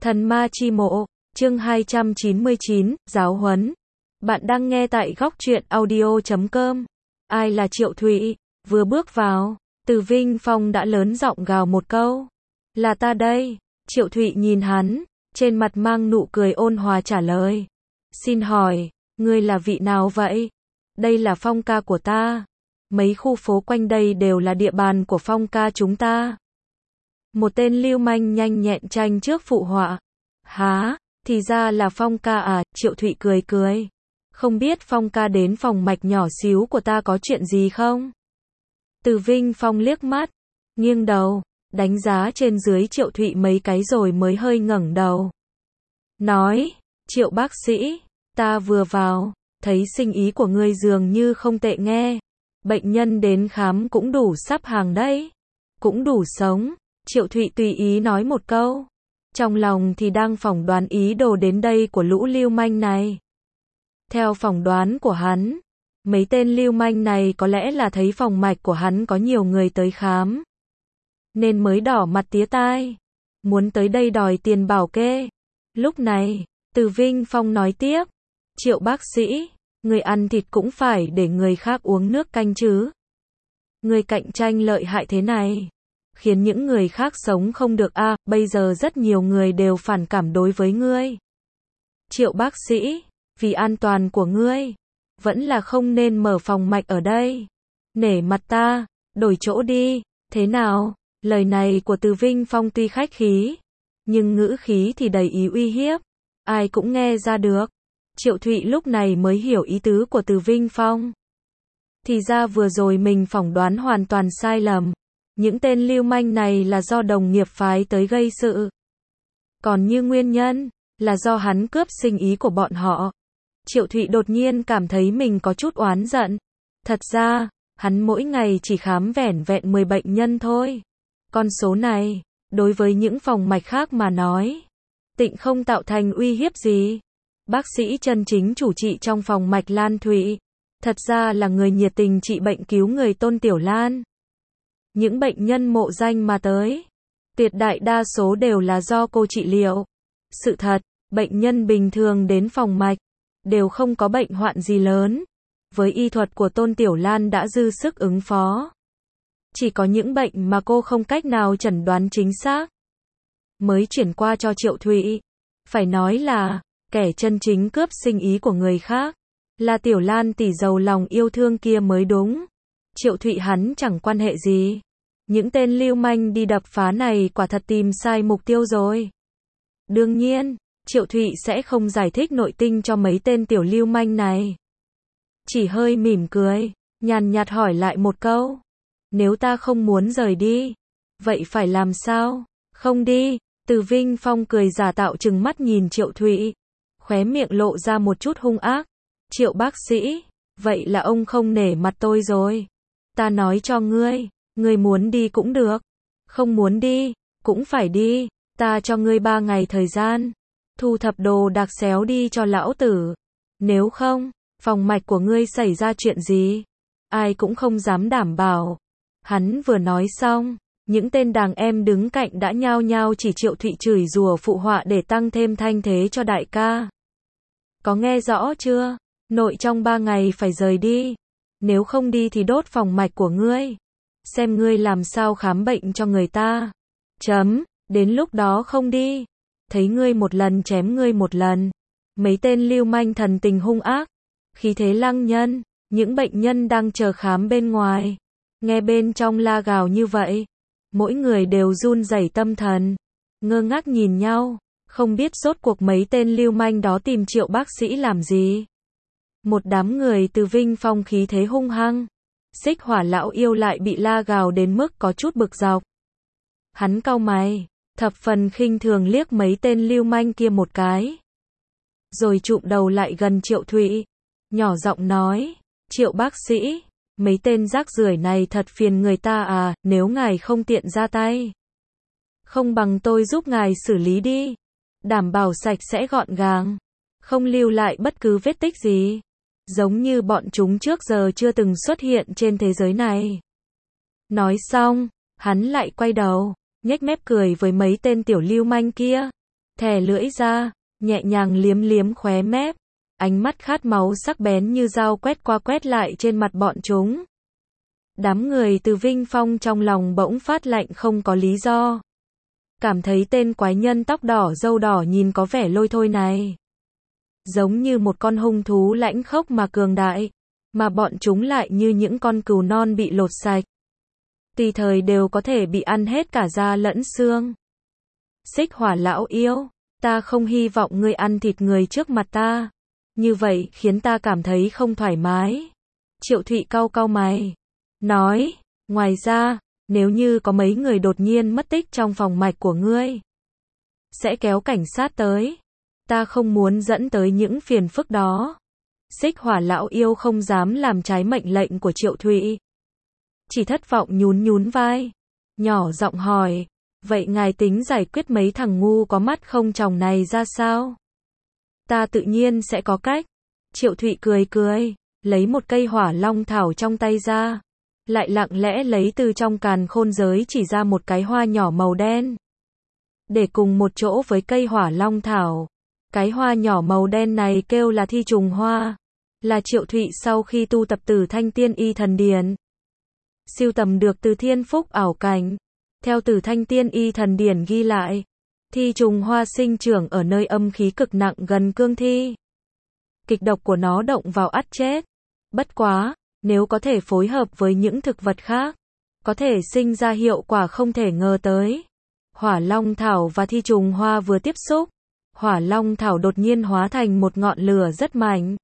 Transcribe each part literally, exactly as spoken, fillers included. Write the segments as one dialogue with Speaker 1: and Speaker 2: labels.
Speaker 1: Thần ma chi mộ, chương hai trăm chín mươi chín, giáo huấn. Bạn đang nghe tại góc truyện audio chấm com. Ai là Triệu Thụy? Vừa bước vào, Từ Vinh Phong đã lớn giọng gào một câu. Là ta đây. Triệu Thụy nhìn hắn, trên mặt mang nụ cười ôn hòa trả lời. Xin hỏi, ngươi là vị nào vậy? Đây là Phong ca của ta. Mấy khu phố quanh đây đều là địa bàn của Phong ca chúng ta. Một tên lưu manh nhanh nhẹn tranh trước phụ họa. Há, thì ra là Phong ca à, Triệu Thụy cười cười. Không biết Phong ca đến phòng mạch nhỏ xíu của ta có chuyện gì không? Từ Vinh Phong liếc mắt, nghiêng đầu, đánh giá trên dưới Triệu Thụy mấy cái rồi mới hơi ngẩng đầu. Nói, Triệu bác sĩ, ta vừa vào, thấy sinh ý của ngươi dường như không tệ nghe. Bệnh nhân đến khám cũng đủ sắp hàng đấy. Cũng đủ sống. Triệu Thụy tùy ý nói một câu. Trong lòng thì đang phỏng đoán ý đồ đến đây của lũ lưu manh này. Theo phỏng đoán của hắn, mấy tên lưu manh này có lẽ là thấy phòng mạch của hắn có nhiều người tới khám, nên mới đỏ mặt tía tai, muốn tới đây đòi tiền bảo kê. Lúc này, Từ Vinh Phong nói tiếp, Triệu bác sĩ, người ăn thịt cũng phải để người khác uống nước canh chứ. Người cạnh tranh lợi hại thế này, khiến những người khác sống không được a, à, bây giờ rất nhiều người đều phản cảm đối với ngươi. Triệu bác sĩ, vì an toàn của ngươi, vẫn là không nên mở phòng mạch ở đây. Nể mặt ta, đổi chỗ đi, thế nào? Lời này của Từ Vinh Phong tuy khách khí, nhưng ngữ khí thì đầy ý uy hiếp, ai cũng nghe ra được. Triệu Thụy lúc này mới hiểu ý tứ của Từ Vinh Phong. Thì ra vừa rồi mình phỏng đoán hoàn toàn sai lầm. Những tên lưu manh này là do đồng nghiệp phái tới gây sự. Còn như nguyên nhân, là do hắn cướp sinh ý của bọn họ. Triệu Thụy đột nhiên cảm thấy mình có chút oán giận. Thật ra, hắn mỗi ngày chỉ khám vẻn vẹn mười bệnh nhân thôi. Con số này, đối với những phòng mạch khác mà nói, tịnh không tạo thành uy hiếp gì. Bác sĩ chân chính chủ trị trong phòng mạch Lan Thụy, thật ra là người nhiệt tình trị bệnh cứu người Tôn Tiểu Lan. Những bệnh nhân mộ danh mà tới, tuyệt đại đa số đều là do cô trị liệu. Sự thật, bệnh nhân bình thường đến phòng mạch, đều không có bệnh hoạn gì lớn. Với y thuật của Tôn Tiểu Lan đã dư sức ứng phó. Chỉ có những bệnh mà cô không cách nào chẩn đoán chính xác, mới chuyển qua cho Triệu Thụy. Phải nói là, kẻ chân chính cướp sinh ý của người khác, là Tiểu Lan tỷ giàu lòng yêu thương kia mới đúng. Triệu Thụy hắn chẳng quan hệ gì. Những tên lưu manh đi đập phá này quả thật tìm sai mục tiêu rồi. Đương nhiên, Triệu Thụy sẽ không giải thích nội tình cho mấy tên tiểu lưu manh này. Chỉ hơi mỉm cười, nhàn nhạt hỏi lại một câu. Nếu ta không muốn rời đi, vậy phải làm sao? Không đi. Từ Vinh Phong cười giả tạo trừng mắt nhìn Triệu Thụy, khóe miệng lộ ra một chút hung ác. Triệu bác sĩ, vậy là ông không nể mặt tôi rồi. Ta nói cho ngươi, ngươi muốn đi cũng được, không muốn đi, cũng phải đi. Ta cho ngươi ba ngày thời gian, thu thập đồ đạc xéo đi cho lão tử. Nếu không, phòng mạch của ngươi xảy ra chuyện gì, ai cũng không dám đảm bảo. Hắn vừa nói xong, những tên đàn em đứng cạnh đã nhao nhao chỉ Triệu Thụy chửi rủa phụ họa để tăng thêm thanh thế cho đại ca. Có nghe rõ chưa? Nội trong ba ngày phải rời đi. Nếu không đi thì đốt phòng mạch của ngươi. Xem ngươi làm sao khám bệnh cho người ta. Chấm, đến lúc đó không đi, thấy ngươi một lần chém ngươi một lần. Mấy tên lưu manh thần tình hung ác, khí thế lăng nhân. Những bệnh nhân đang chờ khám bên ngoài, nghe bên trong la gào như vậy, mỗi người đều run rẩy tâm thần, ngơ ngác nhìn nhau, không biết rốt cuộc mấy tên lưu manh đó tìm Triệu bác sĩ làm gì. Một đám người Từ Vinh Phong khí thế hung hăng, Xích Hỏa lão yêu lại bị la gào đến mức có chút bực dọc. Hắn cau mày, thập phần khinh thường liếc mấy tên lưu manh kia một cái, rồi chụm đầu lại gần Triệu Thụy, nhỏ giọng nói, Triệu bác sĩ, mấy tên rác rưởi này thật phiền người ta à, nếu ngài không tiện ra tay, không bằng tôi giúp ngài xử lý đi, đảm bảo sạch sẽ gọn gàng, không lưu lại bất cứ vết tích gì, giống như bọn chúng trước giờ chưa từng xuất hiện trên thế giới này. Nói xong, hắn lại quay đầu, nhếch mép cười với mấy tên tiểu lưu manh kia. thè lưỡi ra, nhẹ nhàng liếm liếm khóe mép, ánh mắt khát máu sắc bén như dao quét qua quét lại trên mặt bọn chúng. Đám người Từ Vinh Phong trong lòng bỗng phát lạnh không có lý do. Cảm thấy tên quái nhân tóc đỏ râu đỏ nhìn có vẻ lôi thôi này giống như một con hung thú lãnh khốc mà cường đại, mà bọn chúng lại như những con cừu non bị lột sạch. Tùy thời đều có thể bị ăn hết cả da lẫn xương. Xích Hỏa lão yêu, ta không hy vọng ngươi ăn thịt người trước mặt ta. Như vậy khiến ta cảm thấy không thoải mái. Triệu Thụy cau cau mày, nói, ngoài ra, nếu như có mấy người đột nhiên mất tích trong phòng mạch của ngươi, sẽ kéo cảnh sát tới. Ta không muốn dẫn tới những phiền phức đó. Xích Hỏa lão yêu không dám làm trái mệnh lệnh của Triệu Thụy. Chỉ thất vọng nhún nhún vai, nhỏ giọng hỏi, vậy ngài tính giải quyết mấy thằng ngu có mắt không tròng này ra sao? Ta tự nhiên sẽ có cách. Triệu Thụy cười cười, lấy một cây hỏa long thảo trong tay ra, lại lặng lẽ lấy từ trong càn khôn giới chỉ ra một cái hoa nhỏ màu đen. Để cùng một chỗ với cây hỏa long thảo, cái hoa nhỏ màu đen này kêu là thi trùng hoa, là Triệu Thụy sau khi tu tập Tử Thanh Tiên Y Thần Điển sưu tầm được từ Thiên Phúc ảo cảnh. Theo Tử Thanh Tiên Y Thần Điển ghi lại, thi trùng hoa sinh trưởng ở nơi âm khí cực nặng gần cương thi. Kịch độc của nó động vào ắt chết. Bất quá, nếu có thể phối hợp với những thực vật khác, có thể sinh ra hiệu quả không thể ngờ tới. Hỏa long thảo và thi trùng hoa vừa tiếp xúc, hỏa long thảo đột nhiên hóa thành một ngọn lửa rất mạnh,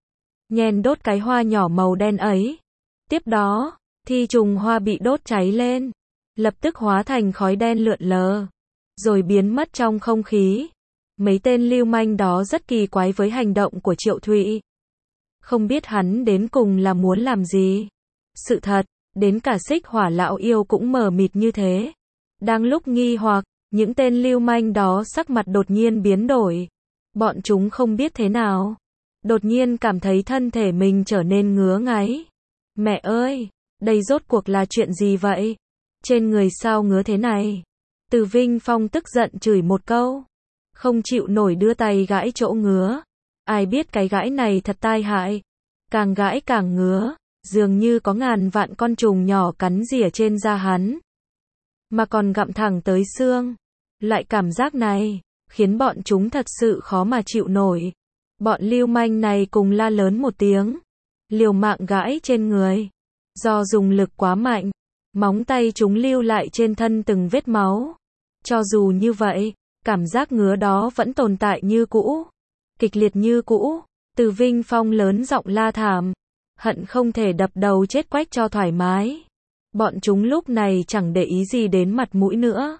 Speaker 1: nhen đốt cái hoa nhỏ màu đen ấy. Tiếp đó, thi trùng hoa bị đốt cháy lên, lập tức hóa thành khói đen lượn lờ, rồi biến mất trong không khí. Mấy tên lưu manh đó rất kỳ quái với hành động của Triệu Thụy. Không biết hắn đến cùng là muốn làm gì. Sự thật, đến cả Xích Hỏa lão yêu cũng mờ mịt như thế. Đang lúc nghi hoặc, những tên lưu manh đó sắc mặt đột nhiên biến đổi. Bọn chúng không biết thế nào, đột nhiên cảm thấy thân thể mình trở nên ngứa ngáy. Mẹ ơi, đây rốt cuộc là chuyện gì vậy? Trên người sao ngứa thế này? Từ Vinh Phong tức giận chửi một câu, không chịu nổi đưa tay gãi chỗ ngứa. Ai biết cái gãi này thật tai hại, càng gãi càng ngứa, dường như có ngàn vạn con trùng nhỏ cắn rỉa trên da hắn, mà còn gặm thẳng tới xương. Loại cảm giác này khiến bọn chúng thật sự khó mà chịu nổi. Bọn lưu manh này cùng la lớn một tiếng, liều mạng gãi trên người. Do dùng lực quá mạnh, móng tay chúng lưu lại trên thân từng vết máu. Cho dù như vậy, cảm giác ngứa đó vẫn tồn tại như cũ, kịch liệt như cũ. Từ Vinh Phong lớn giọng la thảm, hận không thể đập đầu chết quách cho thoải mái. Bọn chúng lúc này chẳng để ý gì đến mặt mũi nữa,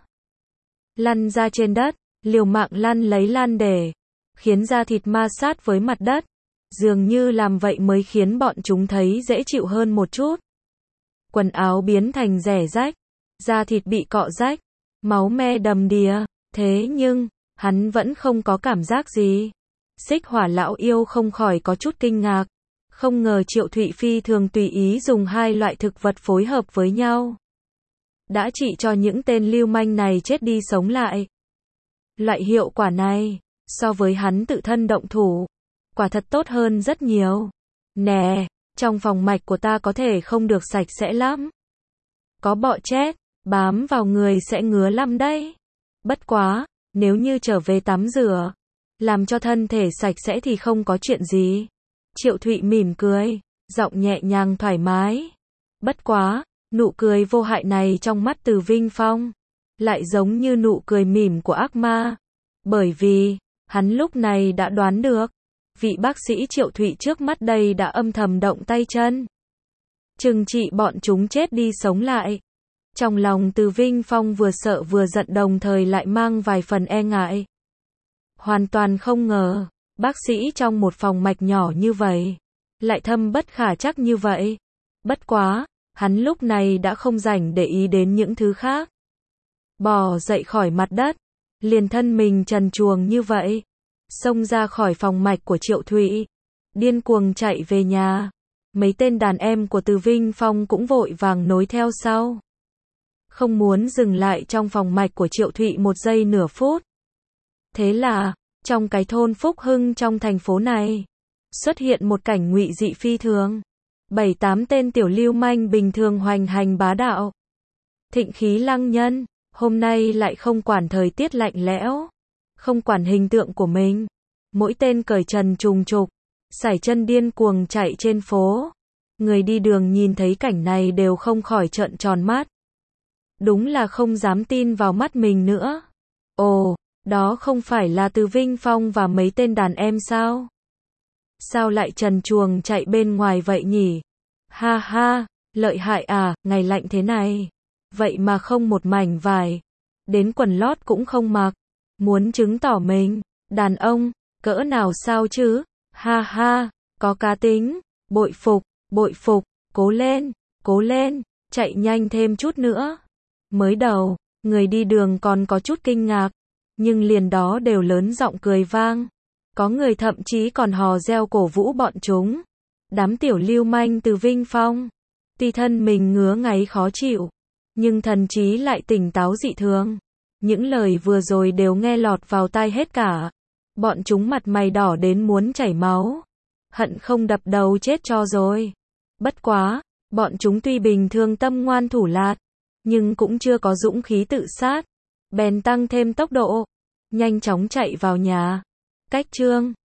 Speaker 1: lăn ra trên đất, liều mạng lăn lấy lan để khiến da thịt ma sát với mặt đất. Dường như làm vậy mới khiến bọn chúng thấy dễ chịu hơn một chút. Quần áo biến thành rẻ rách, da thịt bị cọ rách, máu me đầm đìa. Thế nhưng, hắn vẫn không có cảm giác gì. Xích Hỏa lão yêu không khỏi có chút kinh ngạc. Không ngờ Triệu Thụy phi thường tùy ý dùng hai loại thực vật phối hợp với nhau, đã trị cho những tên lưu manh này chết đi sống lại. Loại hiệu quả này, so với hắn tự thân động thủ, quả thật tốt hơn rất nhiều. Nè, trong phòng mạch của ta có thể không được sạch sẽ lắm. Có bọ chết, bám vào người sẽ ngứa lắm đấy. Bất quá, nếu như trở về tắm rửa, làm cho thân thể sạch sẽ thì không có chuyện gì. Triệu Thụy mỉm cười, giọng nhẹ nhàng thoải mái. Bất quá, nụ cười vô hại này trong mắt Từ Vinh Phong lại giống như nụ cười mỉm của ác ma. Bởi vì, hắn lúc này đã đoán được, vị bác sĩ Triệu Thụy trước mắt đây đã âm thầm động tay chân, trừng trị bọn chúng chết đi sống lại. Trong lòng Từ Vinh Phong vừa sợ vừa giận đồng thời lại mang vài phần e ngại. Hoàn toàn không ngờ, bác sĩ trong một phòng mạch nhỏ như vậy, lại thâm bất khả trắc như vậy. Bất quá, hắn lúc này đã không rảnh để ý đến những thứ khác. Bò dậy khỏi mặt đất, liền thân mình trần truồng như vậy, xông ra khỏi phòng mạch của Triệu Thụy, điên cuồng chạy về nhà. Mấy tên đàn em của Từ Vinh Phong cũng vội vàng nối theo sau, không muốn dừng lại trong phòng mạch của Triệu Thụy một giây nửa phút. Thế là, trong cái thôn Phúc Hưng trong thành phố này, xuất hiện một cảnh ngụy dị phi thường. Bảy tám tên tiểu lưu manh bình thường hoành hành bá đạo. Thịnh khí lăng nhân, hôm nay lại không quản thời tiết lạnh lẽo, không quản hình tượng của mình. Mỗi tên cởi trần trùng trục, sải chân điên cuồng chạy trên phố. Người đi đường nhìn thấy cảnh này đều không khỏi trợn tròn mắt. Đúng là không dám tin vào mắt mình nữa. Ồ, đó không phải là Từ Vinh Phong và mấy tên đàn em sao? Sao lại trần truồng chạy bên ngoài vậy nhỉ? Ha ha, lợi hại à, ngày lạnh thế này. Vậy mà không một mảnh vải. Đến quần lót cũng không mặc. Muốn chứng tỏ mình, đàn ông, cỡ nào sao chứ? Ha ha, có cá tính, bội phục, bội phục, cố lên, cố lên, chạy nhanh thêm chút nữa. Mới đầu, người đi đường còn có chút kinh ngạc, nhưng liền đó đều lớn giọng cười vang. Có người thậm chí còn hò reo cổ vũ bọn chúng. Đám tiểu lưu manh Từ Vinh Phong, tuy thân mình ngứa ngáy khó chịu, nhưng thần trí lại tỉnh táo dị thường. Những lời vừa rồi đều nghe lọt vào tai hết cả. Bọn chúng mặt mày đỏ đến muốn chảy máu, hận không đập đầu chết cho rồi. Bất quá, bọn chúng tuy bình thường tâm ngoan thủ lạt, nhưng cũng chưa có dũng khí tự sát. Bèn tăng thêm tốc độ, nhanh chóng chạy vào nhà. Cách chương